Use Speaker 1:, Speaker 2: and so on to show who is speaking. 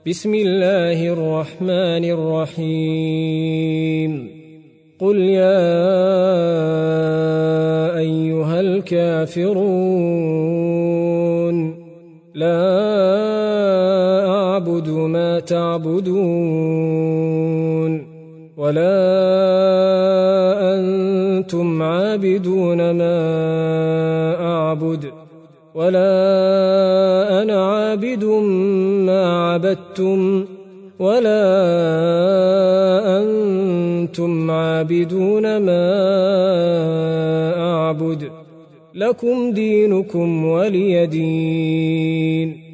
Speaker 1: بسم الله الرحمن الرحيم قل يا أيها الكافرون لا أعبد ما تعبدون ولا أنتم عابدون ما أعبد ولا أنا عابد ما عبدتم ولا أنتم عابدون ما أعبد لكم دينكم ولي دين.